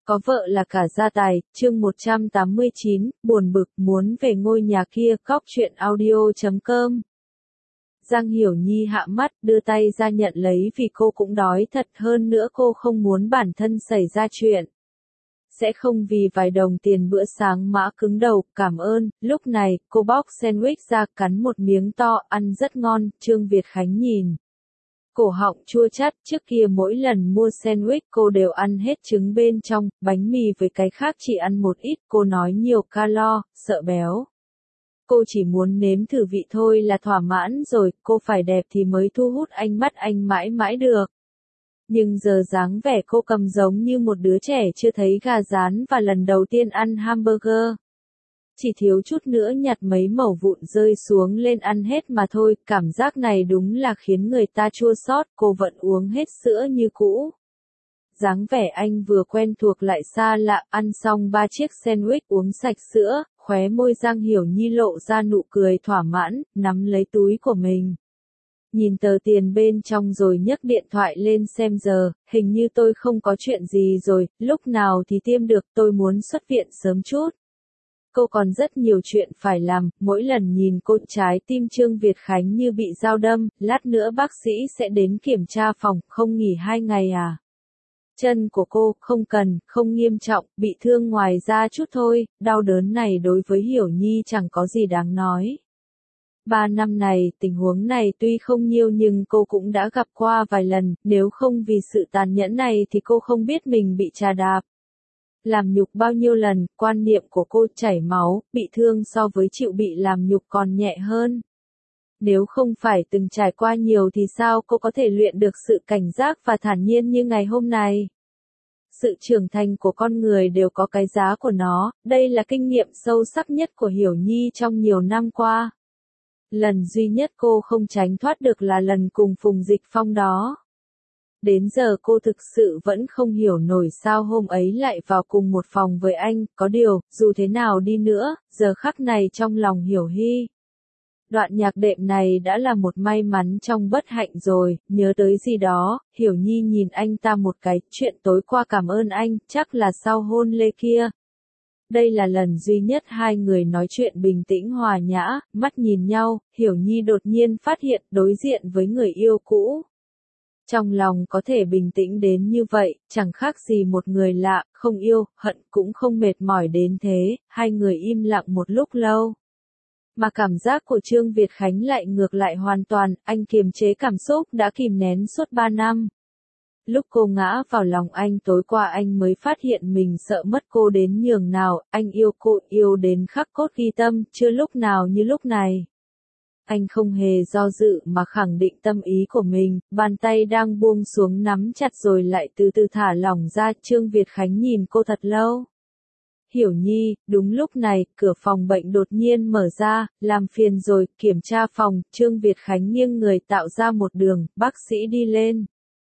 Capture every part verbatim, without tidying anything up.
Có vợ là cả gia tài, chương một trăm tám mươi chín, buồn bực, muốn về ngôi nhà kia, cóc truyện audio chấm com. Giang Hiểu Nhi hạ mắt, đưa tay ra nhận lấy vì cô cũng đói thật, hơn nữa cô không muốn bản thân xảy ra chuyện. Sẽ không vì vài đồng tiền bữa sáng mã cứng đầu, cảm ơn. Lúc này, cô bóc sandwich ra cắn một miếng to, ăn rất ngon. Trương Việt Khánh nhìn cổ họng chua chát, trước kia mỗi lần mua sandwich cô đều ăn hết trứng bên trong, bánh mì với cái khác chỉ ăn một ít, cô nói nhiều calo, sợ béo. Cô chỉ muốn nếm thử vị thôi là thỏa mãn rồi, cô phải đẹp thì mới thu hút ánh mắt anh mãi mãi được. Nhưng giờ dáng vẻ cô cầm giống như một đứa trẻ chưa thấy gà rán và lần đầu tiên ăn hamburger. Chỉ thiếu chút nữa nhặt mấy mẩu vụn rơi xuống lên ăn hết mà thôi, cảm giác này đúng là khiến người ta chua xót, cô vẫn uống hết sữa như cũ. Dáng vẻ anh vừa quen thuộc lại xa lạ, ăn xong ba chiếc sandwich uống sạch sữa, khóe môi Giang Hiểu Nhi lộ ra nụ cười thỏa mãn, nắm lấy túi của mình. Nhìn tờ tiền bên trong rồi nhấc điện thoại lên xem giờ, hình như tôi không có chuyện gì rồi, lúc nào thì tiêm được, tôi muốn xuất viện sớm chút. Cô còn rất nhiều chuyện phải làm, mỗi lần nhìn cô trái tim Trương Việt Khánh như bị dao đâm, lát nữa bác sĩ sẽ đến kiểm tra phòng, không nghỉ hai ngày à? Chân của cô, không cần, không nghiêm trọng, bị thương ngoài da chút thôi, đau đớn này đối với Hiểu Nhi chẳng có gì đáng nói. Ba năm này, tình huống này tuy không nhiều nhưng cô cũng đã gặp qua vài lần, nếu không vì sự tàn nhẫn này thì cô không biết mình bị trà đạp. Làm nhục bao nhiêu lần, quan niệm của cô chảy máu, bị thương so với chịu bị làm nhục còn nhẹ hơn. Nếu không phải từng trải qua nhiều thì sao cô có thể luyện được sự cảnh giác và thản nhiên như ngày hôm nay? Sự trưởng thành của con người đều có cái giá của nó, đây là kinh nghiệm sâu sắc nhất của Hiểu Nhi trong nhiều năm qua. Lần duy nhất cô không tránh thoát được là lần cùng Phùng Dịch Phong đó. Đến giờ cô thực sự vẫn không hiểu nổi sao hôm ấy lại vào cùng một phòng với anh, có điều, dù thế nào đi nữa, giờ khắc này trong lòng Hiểu Hy. Đoạn nhạc đệm này đã là một may mắn trong bất hạnh rồi, nhớ tới gì đó, Hiểu Nhi nhìn anh ta một cái, chuyện tối qua cảm ơn anh, chắc là sau hôn lễ kia. Đây là lần duy nhất hai người nói chuyện bình tĩnh hòa nhã, mắt nhìn nhau, Hiểu Nhi đột nhiên phát hiện đối diện với người yêu cũ. Trong lòng có thể bình tĩnh đến như vậy, chẳng khác gì một người lạ, không yêu, hận cũng không mệt mỏi đến thế, hai người im lặng một lúc lâu. Mà cảm giác của Trương Việt Khánh lại ngược lại hoàn toàn, anh kiềm chế cảm xúc đã kìm nén suốt ba năm. Lúc cô ngã vào lòng anh tối qua anh mới phát hiện mình sợ mất cô đến nhường nào, anh yêu cô yêu đến khắc cốt ghi tâm, chưa lúc nào như lúc này. Anh không hề do dự mà khẳng định tâm ý của mình, bàn tay đang buông xuống nắm chặt rồi lại từ từ thả lỏng ra. Trương Việt Khánh nhìn cô thật lâu. Hiểu Nhi, đúng lúc này, cửa phòng bệnh đột nhiên mở ra, làm phiền rồi, kiểm tra phòng, Trương Việt Khánh nghiêng người tạo ra một đường, bác sĩ đi lên.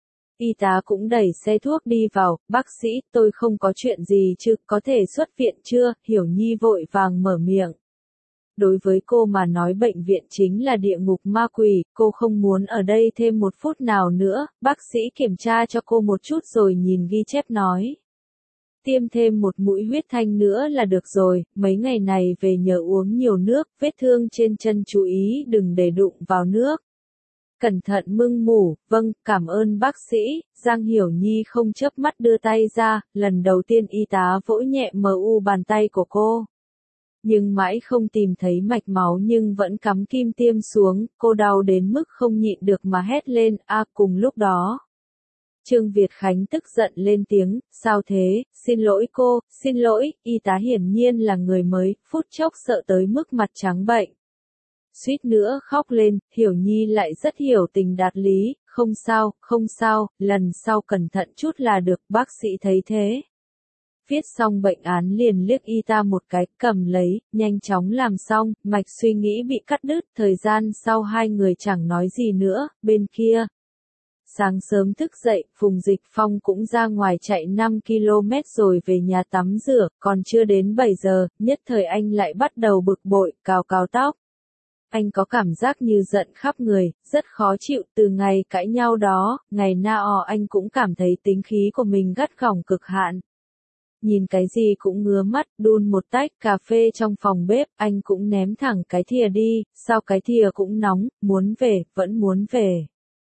Y tá cũng đẩy xe thuốc đi vào, bác sĩ, tôi không có chuyện gì chứ, có thể xuất viện chưa, Hiểu Nhi vội vàng mở miệng. Đối với cô mà nói bệnh viện chính là địa ngục ma quỷ, cô không muốn ở đây thêm một phút nào nữa, bác sĩ kiểm tra cho cô một chút rồi nhìn ghi chép nói. Tiêm thêm một mũi huyết thanh nữa là được rồi, mấy ngày này về nhờ uống nhiều nước, vết thương trên chân chú ý đừng để đụng vào nước. Cẩn thận mưng mủ, vâng, cảm ơn bác sĩ, Giang Hiểu Nhi không chớp mắt đưa tay ra, lần đầu tiên y tá vỗ nhẹ mờ u bàn tay của cô. Nhưng mãi không tìm thấy mạch máu nhưng vẫn cắm kim tiêm xuống, cô đau đến mức không nhịn được mà hét lên, a cùng lúc đó. Trương Việt Khánh tức giận lên tiếng, sao thế, xin lỗi cô, xin lỗi, y tá hiển nhiên là người mới, phút chốc sợ tới mức mặt trắng bệch. Suýt nữa khóc lên, Hiểu Nhi lại rất hiểu tình đạt lý, không sao, không sao, lần sau cẩn thận chút là được, bác sĩ thấy thế. Viết xong bệnh án liền liếc y ta một cái, cầm lấy, nhanh chóng làm xong, mạch suy nghĩ bị cắt đứt, thời gian sau hai người chẳng nói gì nữa, bên kia. Sáng sớm thức dậy, Phùng Dịch Phong cũng ra ngoài chạy năm ki lô mét rồi về nhà tắm rửa, còn chưa đến bảy giờ, nhất thời anh lại bắt đầu bực bội, cào cào tóc. Anh có cảm giác như giận khắp người, rất khó chịu, từ ngày cãi nhau đó, ngày nào anh cũng cảm thấy tính khí của mình gắt gỏng cực hạn. nhìn cái gì cũng ngứa mắt, đun một tách cà phê trong phòng bếp, anh cũng ném thẳng cái thìa đi, sao cái thìa cũng nóng, muốn về, vẫn muốn về.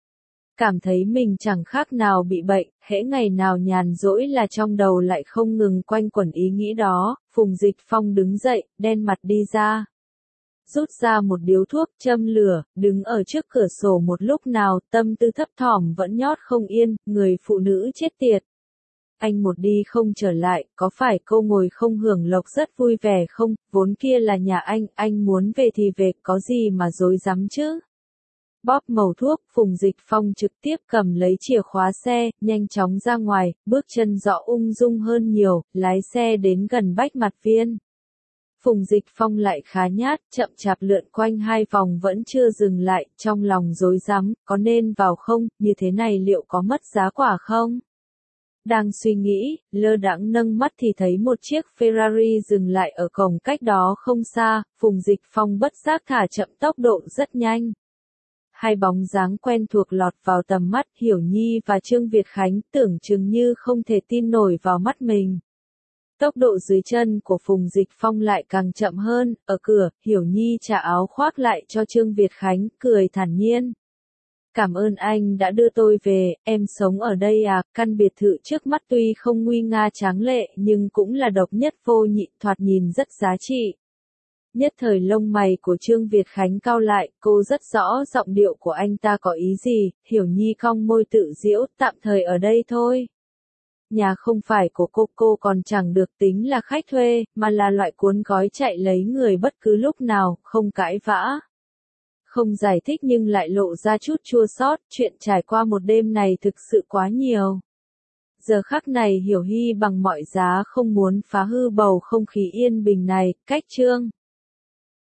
Cảm thấy mình chẳng khác nào bị bệnh, hễ ngày nào nhàn rỗi là trong đầu lại không ngừng quanh quẩn ý nghĩ đó, Phùng Dịch Phong đứng dậy, đen mặt đi ra. Rút ra một điếu thuốc, châm lửa, đứng ở trước cửa sổ một lúc nào, tâm tư thấp thỏm vẫn nhót không yên, người phụ nữ chết tiệt. Anh một đi không trở lại, có phải cô ngồi không hưởng lộc rất vui vẻ không, vốn kia là nhà anh, anh muốn về thì về, có gì mà dối rắm chứ. Bóp mẩu thuốc, Phùng Dịch Phong trực tiếp cầm lấy chìa khóa xe, nhanh chóng ra ngoài, bước chân rõ ung dung hơn nhiều, lái xe đến gần Bách Mặt Viên. Phùng Dịch Phong lại khá nhát, chậm chạp lượn quanh hai vòng vẫn chưa dừng lại, trong lòng rối rắm, có nên vào không, như thế này liệu có mất giá quả không? Đang suy nghĩ, lơ đãng nâng mắt thì thấy một chiếc Ferrari dừng lại ở cổng cách đó không xa, Phùng Dịch Phong bất giác thả chậm tốc độ rất nhanh. Hai bóng dáng quen thuộc lọt vào tầm mắt, Hiểu Nhi và Trương Việt Khánh, tưởng chừng như không thể tin nổi vào mắt mình. Tốc độ dưới chân của Phùng Dịch Phong lại càng chậm hơn, ở cửa, Hiểu Nhi trả áo khoác lại cho Trương Việt Khánh, cười thản nhiên. Cảm ơn anh đã đưa tôi về, em sống ở đây à, căn biệt thự trước mắt tuy không nguy nga tráng lệ nhưng cũng là độc nhất vô nhị, thoạt nhìn rất giá trị. Nhất thời lông mày của Trương Việt Khánh cau lại, cô rất rõ giọng điệu của anh ta có ý gì, Hiểu Nhi cong môi tự giễu, tạm thời ở đây thôi. Nhà không phải của cô, cô còn chẳng được tính là khách thuê, mà là loại cuốn gói chạy lấy người bất cứ lúc nào, không cãi vã. Không giải thích nhưng lại lộ ra chút chua xót, chuyện trải qua một đêm này thực sự quá nhiều. Giờ khắc này Hiểu Hy bằng mọi giá không muốn phá hư bầu không khí yên bình này, cách Trương